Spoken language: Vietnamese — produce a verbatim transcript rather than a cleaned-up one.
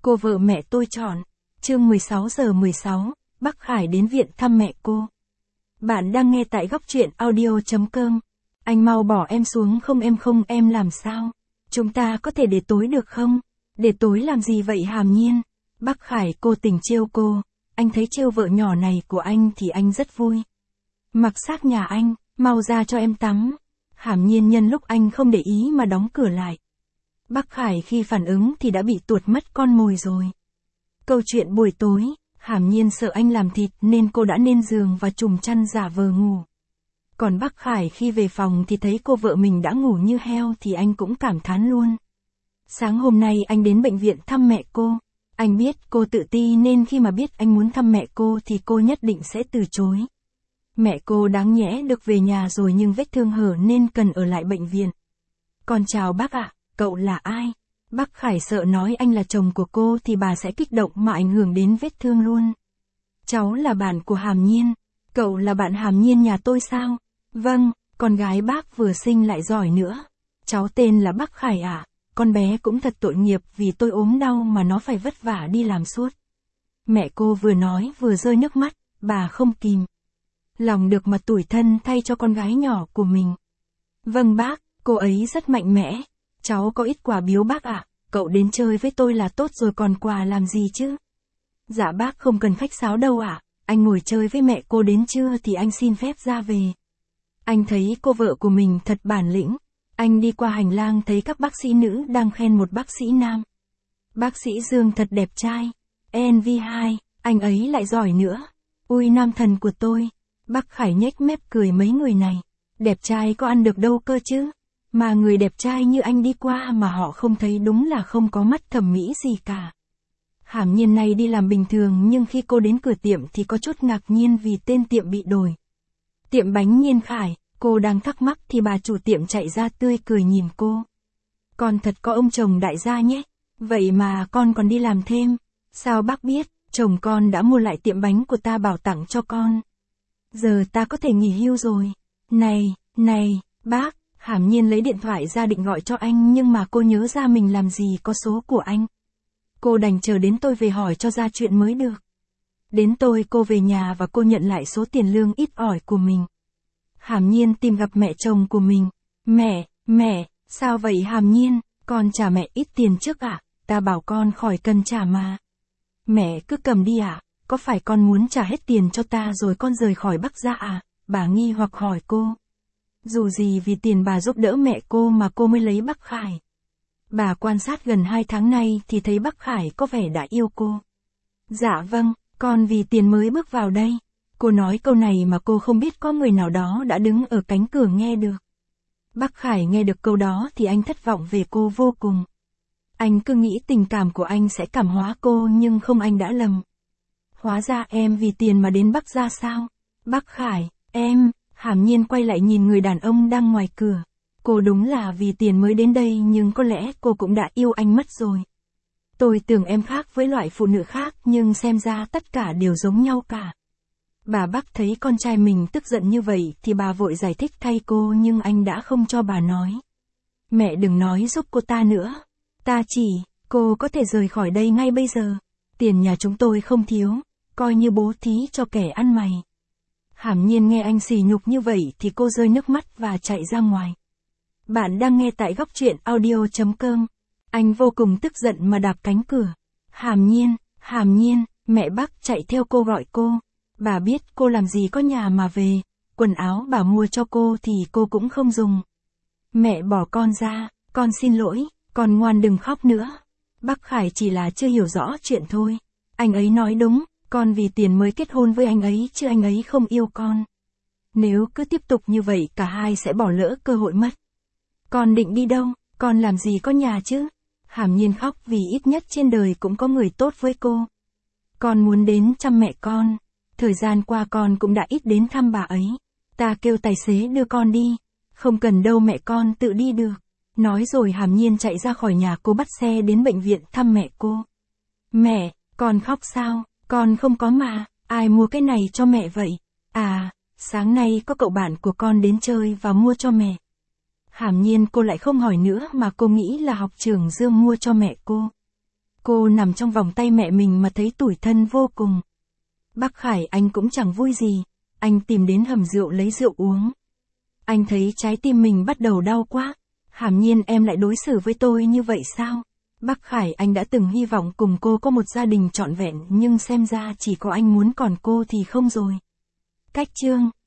Cô vợ mẹ tôi chọn. Chương mười sáu giờ mười sáu, Bắc Khải đến viện thăm mẹ cô. Bạn đang nghe tại góc truyện audio chấm com. Anh mau bỏ em xuống không em không em làm sao? Chúng ta có thể để tối được không? Để tối làm gì vậy Hàm Nhiên? Bắc Khải cố tình trêu cô. Anh thấy trêu vợ nhỏ này của anh thì anh rất vui. Mặc xác nhà anh, mau ra cho em tắm. Hàm Nhiên nhân lúc anh không để ý mà đóng cửa lại. Bắc Khải khi phản ứng thì đã bị tuột mất con mồi rồi. Câu chuyện buổi tối, Hàm Nhiên sợ anh làm thịt nên cô đã lên giường và trùm chăn giả vờ ngủ. Còn Bắc Khải khi về phòng thì thấy cô vợ mình đã ngủ như heo thì anh cũng cảm thán luôn. Sáng hôm nay anh đến bệnh viện thăm mẹ cô. Anh biết cô tự ti nên khi mà biết anh muốn thăm mẹ cô thì cô nhất định sẽ từ chối. Mẹ cô đáng nhẽ được về nhà rồi nhưng vết thương hở nên cần ở lại bệnh viện. Con chào bác ạ, cậu là ai? Bắc Khải sợ nói anh là chồng của cô thì bà sẽ kích động mà ảnh hưởng đến vết thương luôn. Cháu là bạn của Hàm Nhiên. Cậu là bạn Hàm Nhiên nhà tôi sao? Vâng, con gái bác vừa sinh lại giỏi nữa. Cháu tên là Bắc Khải ạ. Con bé cũng thật tội nghiệp vì tôi ốm đau mà nó phải vất vả đi làm suốt. Mẹ cô vừa nói vừa rơi nước mắt, bà không kìm lòng được mà tủi thân thay cho con gái nhỏ của mình. Vâng bác, cô ấy rất mạnh mẽ. Cháu có ít quà biếu bác ạ, cậu đến chơi với tôi là tốt rồi còn quà làm gì chứ? Dạ bác không cần khách sáo đâu ạ, anh ngồi chơi với mẹ cô đến trưa thì anh xin phép ra về. Anh thấy cô vợ của mình thật bản lĩnh. Anh đi qua hành lang thấy các bác sĩ nữ đang khen một bác sĩ nam. Bác sĩ Dương thật đẹp trai. en vê hai, anh ấy lại giỏi nữa. Ui nam thần của tôi. Bắc Khải nhếch mép cười mấy người này. Đẹp trai có ăn được đâu cơ chứ. Mà người đẹp trai như anh đi qua mà họ không thấy đúng là không có mắt thẩm mỹ gì cả. Hàm Nhiên này đi làm bình thường nhưng khi cô đến cửa tiệm thì có chút ngạc nhiên vì tên tiệm bị đổi. Tiệm bánh Nhiên Khải, cô đang thắc mắc thì bà chủ tiệm chạy ra tươi cười nhìn cô. Con thật có ông chồng đại gia nhé. Vậy mà con còn đi làm thêm. Sao bác biết, chồng con đã mua lại tiệm bánh của ta bảo tặng cho con. Giờ ta có thể nghỉ hưu rồi. Này, này, bác. Hàm Nhiên lấy điện thoại ra định gọi cho anh nhưng mà cô nhớ ra mình làm gì có số của anh. Cô đành chờ đến tôi về hỏi cho ra chuyện mới được. Đến tôi cô về nhà và cô nhận lại số tiền lương ít ỏi của mình. Hàm Nhiên tìm gặp mẹ chồng của mình. Mẹ, mẹ, sao vậy Hàm Nhiên, con trả mẹ ít tiền trước ạ, à? Ta bảo con khỏi cần trả mà. Mẹ cứ cầm đi ạ, à? Có phải con muốn trả hết tiền cho ta rồi con rời khỏi Bắc ra à? Bà nghi hoặc hỏi cô. Dù gì vì tiền bà giúp đỡ mẹ cô mà cô mới lấy Bắc Khải. Bà quan sát gần hai tháng nay thì thấy Bắc Khải có vẻ đã yêu cô. Dạ vâng, con vì tiền mới bước vào đây. Cô nói câu này mà cô không biết có người nào đó đã đứng ở cánh cửa nghe được. Bắc Khải nghe được câu đó thì anh thất vọng về cô vô cùng. Anh cứ nghĩ tình cảm của anh sẽ cảm hóa cô nhưng không, anh đã lầm. Hóa ra em vì tiền mà đến Bắc ra sao? Bắc Khải, em... Hàm Nhiên quay lại nhìn người đàn ông đang ngoài cửa. Cô đúng là vì tiền mới đến đây nhưng có lẽ cô cũng đã yêu anh mất rồi. Tôi tưởng em khác với loại phụ nữ khác nhưng xem ra tất cả đều giống nhau cả. Bà Bắc thấy con trai mình tức giận như vậy thì bà vội giải thích thay cô nhưng anh đã không cho bà nói. Mẹ đừng nói giúp cô ta nữa. Ta chỉ, cô có thể rời khỏi đây ngay bây giờ. Tiền nhà chúng tôi không thiếu, coi như bố thí cho kẻ ăn mày. Hàm Nhiên nghe anh sỉ nhục như vậy thì cô rơi nước mắt và chạy ra ngoài. Bạn đang nghe tại góc truyện audio chấm com. Anh vô cùng tức giận mà đạp cánh cửa. Hàm Nhiên, Hàm Nhiên, mẹ Bắc chạy theo cô gọi cô. Bà biết cô làm gì có nhà mà về, quần áo bà mua cho cô thì cô cũng không dùng. Mẹ bỏ con ra, con xin lỗi, con ngoan đừng khóc nữa. Bắc Khải chỉ là chưa hiểu rõ chuyện thôi. Anh ấy nói đúng. Con vì tiền mới kết hôn với anh ấy chứ anh ấy không yêu con. Nếu cứ tiếp tục như vậy cả hai sẽ bỏ lỡ cơ hội mất. Con định đi đâu, con làm gì có nhà chứ? Hàm Nhiên khóc vì ít nhất trên đời cũng có người tốt với cô. Con muốn đến chăm mẹ con. Thời gian qua con cũng đã ít đến thăm bà ấy. Ta kêu tài xế đưa con đi. Không cần đâu mẹ con tự đi được. Nói rồi Hàm Nhiên chạy ra khỏi nhà cô bắt xe đến bệnh viện thăm mẹ cô. Mẹ, con khóc sao? Con không có mà, ai mua cái này cho mẹ vậy? À, sáng nay có cậu bạn của con đến chơi và mua cho mẹ. Hàm Nhiên cô lại không hỏi nữa mà cô nghĩ là học trưởng Dương mua cho mẹ cô. Cô nằm trong vòng tay mẹ mình mà thấy tủi thân vô cùng. Bác Khải anh cũng chẳng vui gì, anh tìm đến hầm rượu lấy rượu uống. Anh thấy trái tim mình bắt đầu đau quá, hẳn nhiên em lại đối xử với tôi như vậy sao? Bác Khải anh đã từng hy vọng cùng cô có một gia đình trọn vẹn nhưng xem ra chỉ có anh muốn còn cô thì không rồi. Cách chương